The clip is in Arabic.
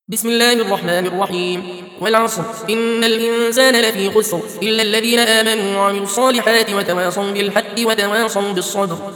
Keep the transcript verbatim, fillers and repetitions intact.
بسم الله الرحمن الرحيم والعصر إن الإنسان لفي خسر إلا الذين آمنوا وعملوا الصالحات وتواصوا بالحق وتواصوا بالصبر